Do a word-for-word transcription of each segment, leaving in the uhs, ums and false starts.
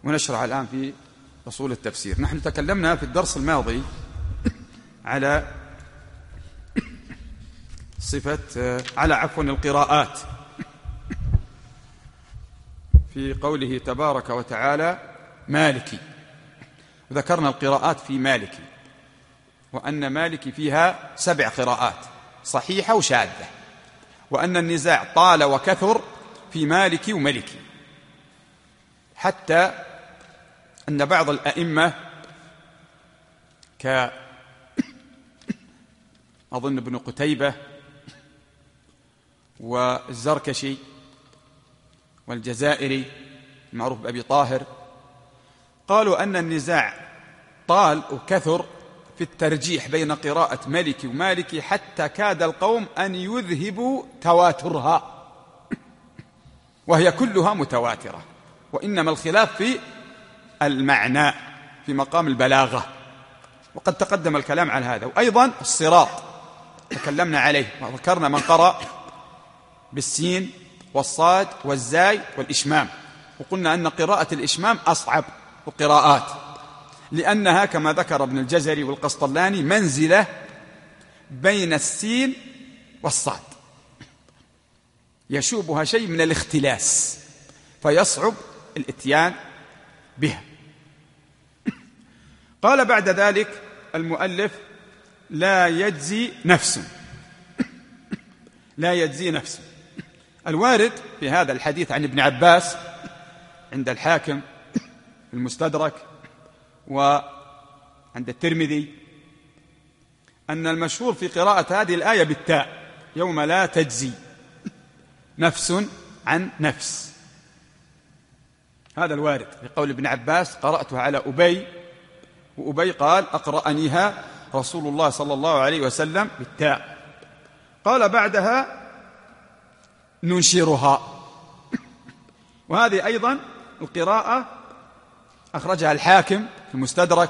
ونشرع الآن في أصول التفسير. نحن تكلمنا في الدرس الماضي على صفة على عفوا القراءات في قوله تبارك وتعالى مالكي، وذكرنا القراءات في مالكي، وأن مالكي فيها سبع قراءات صحيحة وشاذة، وأن النزاع طال وكثر في مالكي وملكي، حتى أن بعض الأئمة ك أظن ابن قتيبة والزركشي والجزائري المعروف بأبي طاهر قالوا أن النزاع طال وكثر في الترجيح بين قراءة ملكي ومالكي حتى كاد القوم أن يذهبوا تواترها، وهي كلها متواترة، وإنما الخلاف في المعنى في مقام البلاغة، وقد تقدم الكلام على هذا. وأيضا الصراط تكلمنا عليه وذكرنا من قرأ بالسين والصاد والزاي والإشمام، وقلنا أن قراءة الإشمام أصعب القراءات، لأنها كما ذكر ابن الجزري والقسطلاني منزلة بين السين والصاد، يشوبها شيء من الاختلاس فيصعب الاتيان بها. قال بعد ذلك المؤلف لا يجزي نفس، لا يجزي نفس. الوارد في هذا الحديث عن ابن عباس عند الحاكم المستدرك وعند الترمذي أن المشهور في قراءة هذه الآية بالتاء، يوم لا تجزي نفس عن نفس. هذا الوارد في قول ابن عباس قرأتها على أبي، وأبي قال أقرأنيها رسول الله صلى الله عليه وسلم بالتاء. قال بعدها ننشرها، وهذه أيضا القراءة أخرجها الحاكم في المستدرك،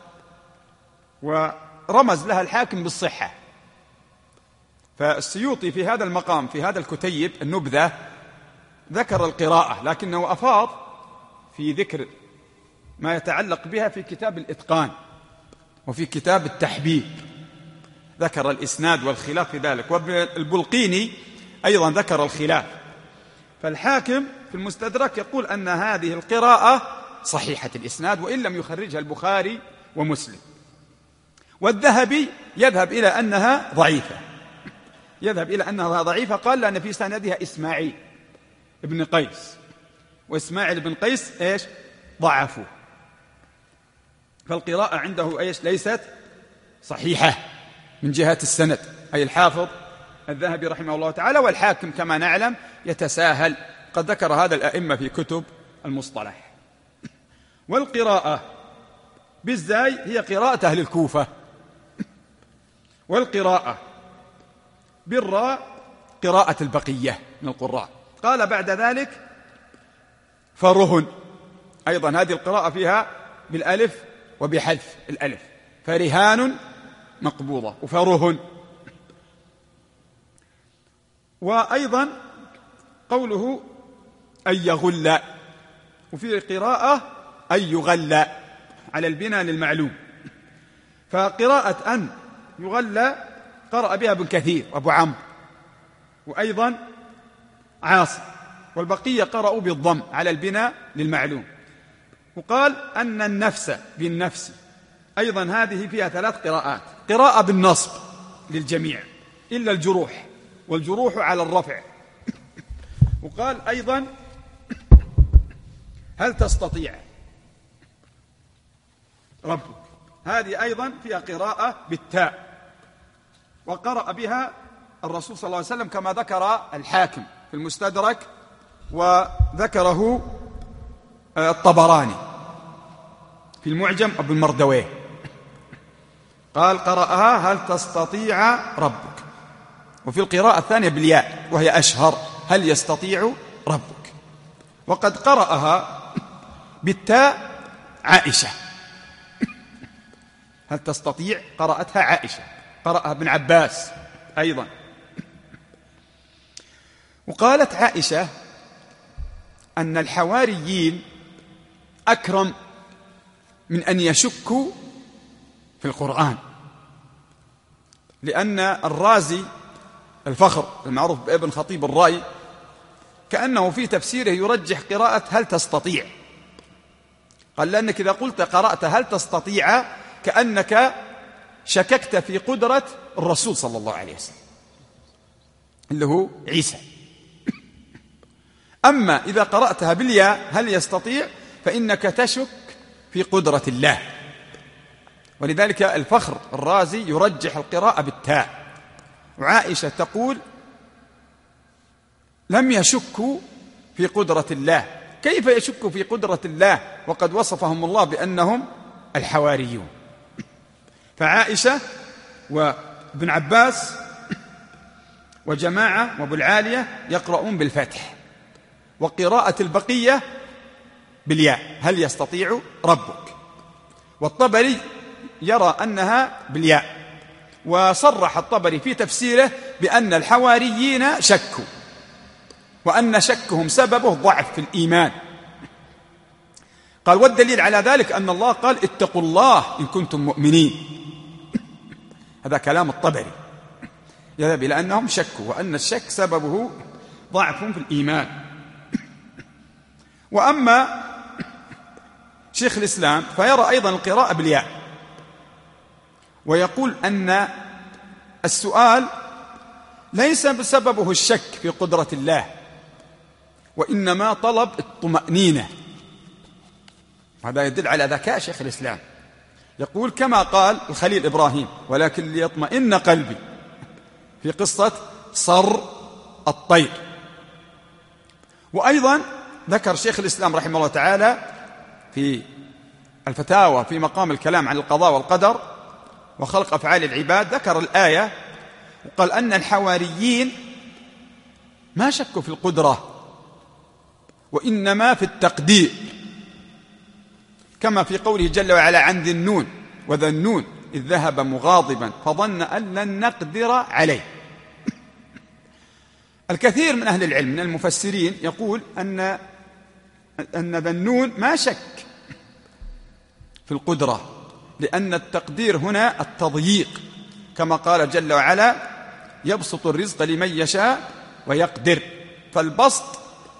ورمز لها الحاكم بالصحة. فالسيوطي في هذا المقام في هذا الكتيب النبذة ذكر القراءة، لكنه أفاض في ذكر ما يتعلق بها في كتاب الإتقان وفي كتاب التحبيب، ذكر الإسناد والخلاف في ذلك، والبلقيني أيضا ذكر الخلاف. فالحاكم في المستدرك يقول أن هذه القراءة صحيحة الإسناد وإن لم يخرجها البخاري ومسلم، والذهبي يذهب إلى أنها ضعيفة، يذهب إلى أنها ضعيفة قال لأن في سندها إسماعيل ابن قيس، وإسماعيل بن قيس إيش ضعفوه، فالقراءة عنده إيش ليست صحيحة من جهة السند، أي الحافظ الذهبي رحمه الله تعالى. والحاكم كما نعلم يتساهل، قد ذكر هذا الأئمة في كتب المصطلح. والقراءة بالزاي هي قراءة أهل الكوفة، والقراءة بالراء قراءة البقية من القراء. قال بعد ذلك فرهن، أيضا هذه القراءة فيها بالألف وبحذف الألف، فرهان مقبوضة وفرهن. وأيضا قوله أن يغل، وفي قراءة أن يغل على البناء للمعلوم. فقراءة أن يغل قرأ بها ابن كثير وأبو عمرو وأيضا عاصم، والبقية قرأوا بالضم على البناء للمعلوم. وقال أن النفس بالنفس، أيضا هذه فيها ثلاث قراءات، قراءة بالنصب للجميع إلا الجروح، والجروح على الرفع. وقال أيضا هل تستطيع ربك، هذه أيضا فيها قراءة بالتاء، وقرأ بها الرسول صلى الله عليه وسلم كما ذكر الحاكم في المستدرك وذكره الطبراني في المعجم أبو المردويه، قال قرأها هل تستطيع ربك. وفي القراءة الثانية بالياء وهي أشهر، هل يستطيع ربك. وقد قرأها بالتاء عائشة، هل تستطيع قرأتها عائشة، قرأها ابن عباس أيضا. وقالت عائشة أن الحواريين أكرم من أن يشكوا في القرآن، لأن الرازي الفخر المعروف بابن خطيب الرأي كأنه في تفسيره يرجح قراءة هل تستطيع. قال لأنك إذا قلت قرأت هل تستطيع كأنك شككت في قدرة الرسول صلى الله عليه وسلم اللي هو عيسى. أما إذا قرأتها بالياء هل يستطيع فإنك تشك في قدرة الله، ولذلك الفخر الرازي يرجح القراءة بالتاء. وعائشة تقول لم يشكوا في قدرة الله. كيف يشكوا في قدرة الله وقد وصفهم الله بأنهم الحواريون؟ فعائشة وابن عباس وجماعة وابو العالية يقرؤون بالفتح، وقراءة البقية بالياء هل يستطيع ربك. والطبري يرى أنها بالياء، وصرح الطبري في تفسيره بأن الحواريين شكوا، وأن شكهم سببه ضعف في الإيمان. قال والدليل على ذلك أن الله قال اتقوا الله إن كنتم مؤمنين. هذا كلام الطبري يذهب إلى أنهم شكوا، وأن الشك سببه ضعف في الإيمان. وأما شيخ الإسلام فيرى أيضا القراءة بالياء، ويقول أن السؤال ليس بسببه الشك في قدرة الله، وإنما طلب الطمأنينة. هذا يدل على ذكاء شيخ الإسلام. يقول كما قال الخليل إبراهيم ولكن ليطمئن قلبي في قصة صر الطير. وأيضا ذكر شيخ الإسلام رحمه الله تعالى في الفتاوى في مقام الكلام عن القضاء والقدر وخلق أفعال العباد، ذكر الآية وقال أن الحواريين ما شكوا في القدرة وإنما في التقدير، كما في قوله جل وعلا عن ذي النون وذا النون إذ ذهب مغاضبا فظن أن لن نقدر عليه. الكثير من أهل العلم من المفسرين يقول أن أن ذا النون ما شك في القدرة، لأن التقدير هنا التضييق، كما قال جل وعلا يبسط الرزق لمن يشاء ويقدر، فالبسط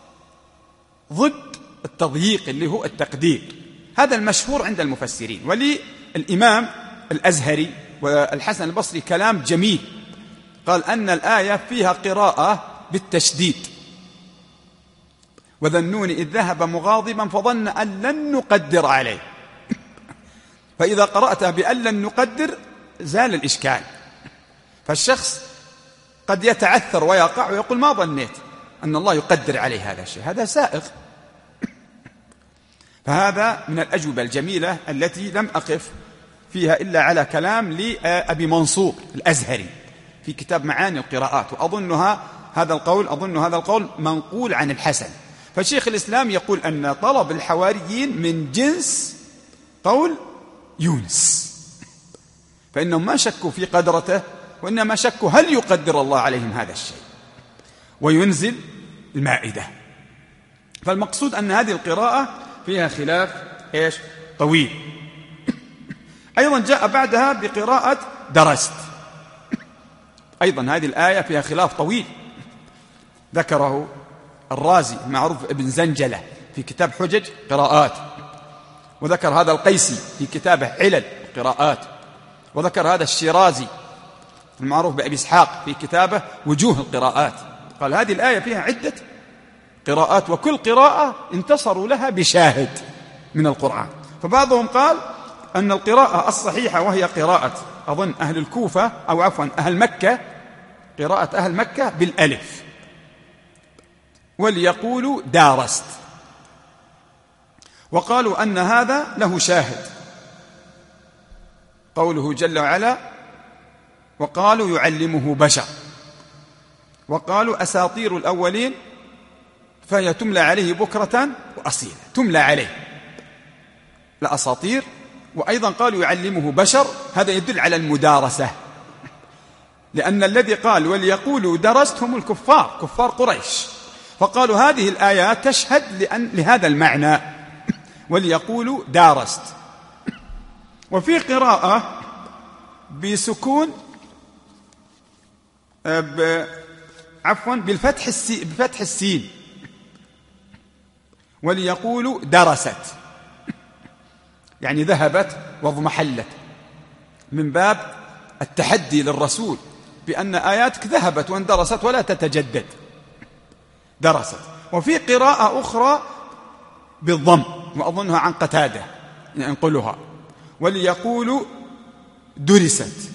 ضد التضييق اللي هو التقدير. هذا المشهور عند المفسرين. وللإمام الأزهري والحسن البصري كلام جميل، قال أن الآية فيها قراءة بالتشديد، وذا النون إذ ذهب مغاضبا فظن أن لن نقدر عليه. فإذا قرأتها بأن لن نقدر زال الإشكال، فالشخص قد يتعثر ويقع ويقول ما ظنيت أن الله يقدر عليه هذا الشيء، هذا سائغ. فهذا من الأجوبة الجميلة التي لم أقف فيها إلا على كلام لأبي منصور الأزهري في كتاب معاني القراءات، وأظنها هذا القول أظن هذا القول منقول عن الحسن. فشيخ الإسلام يقول أن طلب الحواريين من جنس قول يونس، فإنهم ما شكوا في قدرته، وإنما شكوا هل يقدر الله عليهم هذا الشيء وينزل المائدة. فالمقصود أن هذه القراءة فيها خلاف إيش طويل. أيضا جاء بعدها بقراءة درست، أيضا هذه الآية فيها خلاف طويل ذكره الرازي المعروف ابن زنجلة في كتاب حجج قراءات، وذكر هذا القيسي في كتابه علل قراءات، وذكر هذا الشيرازي المعروف بأبي إسحاق في كتابه وجوه القراءات. قال هذه الآية فيها عدة قراءات، وكل قراءة انتصروا لها بشاهد من القرآن. فبعضهم قال أن القراءة الصحيحة وهي قراءة أظن أهل الكوفة أو عفوا أهل مكة، قراءة أهل مكة بالألف، وليقولوا دارست، وقالوا أن هذا له شاهد قوله جل وعلا وقالوا يعلمه بشر، وقالوا أساطير الأولين فهي تملى عليه بكرة وأصيلا، تملى عليه لأساطير. وأيضا قالوا يعلمه بشر، هذا يدل على المدارسة، لأن الذي قال وليقولوا درست هم الكفار كفار قريش، فقالوا هذه الآيات تشهد لأن لهذا المعنى. وليقولوا دارست. وفي قراءة بسكون ب... عفوا بالفتح السين بفتح السين وليقولوا درست، يعني ذهبت واضمحلت، من باب التحدي للرسول بأن آياتك ذهبت واندرست ولا تتجدد. درست. وفي قراءة أخرى بالضم وأظنها عن قتادة ينقلها، وليقولوا درست،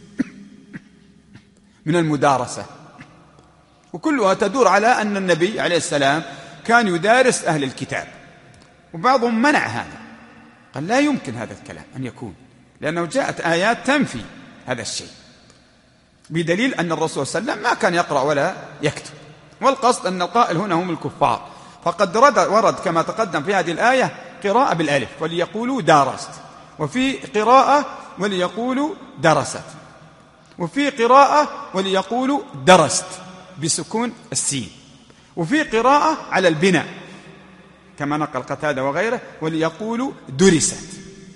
من المدارسة. وكلها تدور على أن النبي عليه السلام كان يدارس أهل الكتاب، وبعضهم منع هذا، قال لا يمكن هذا الكلام أن يكون، لأنه جاءت آيات تنفي هذا الشيء، بدليل أن الرسول صلى الله عليه وسلم ما كان يقرأ ولا يكتب. والقصد أن القائل هنا هم الكفار، فقد ورد كما تقدم في هذه الآية قراءة بالألف وليقولوا دارست، وفي قراءة وليقولوا درست، وفي قراءة وليقولوا درست بسكون السين، وفي قراءة على البناء كما نقل قتادة وغيره وليقولوا درست.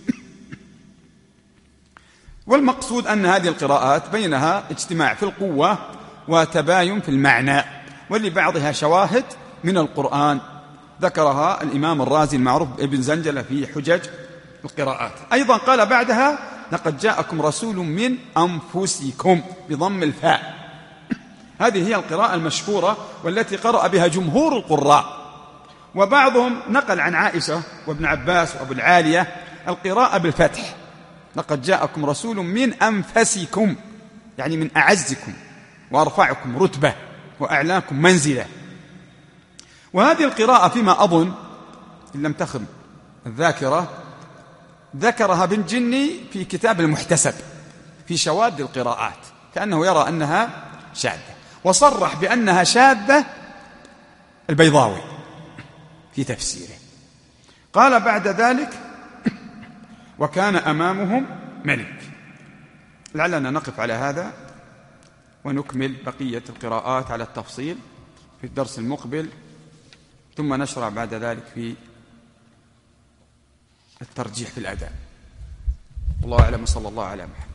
والمقصود أن هذه القراءات بينها اجتماع في القوة وتباين في المعنى، ولبعضها شواهد من القرآن ذكرها الإمام الرازي المعروف ابن زنجلة في حجج القراءات. أيضا قال بعدها لقد جاءكم رسول من أنفسكم بضم الفاء. هذه هي القراءة المشهورة والتي قرأ بها جمهور القراء، وبعضهم نقل عن عائشة وابن عباس وابو العالية القراءة بالفتح، لقد جاءكم رسول من أنفسكم، يعني من أعزكم وأرفعكم رتبة وأعلاكم منزلة. وهذه القراءة فيما أظن إن لم تخن الذاكرة ذكرها ابن جني في كتاب المحتسب في شواذ القراءات، كأنه يرى أنها شاذة، وصرح بأنها شاذة البيضاوي في تفسيره. قال بعد ذلك وكان أمامهم ملك. لعلنا نقف على هذا ونكمل بقية القراءات على التفصيل في الدرس المقبل، ثم نشرع بعد ذلك في الترجيح في الأداء. والله أعلم، صلى الله على محمد.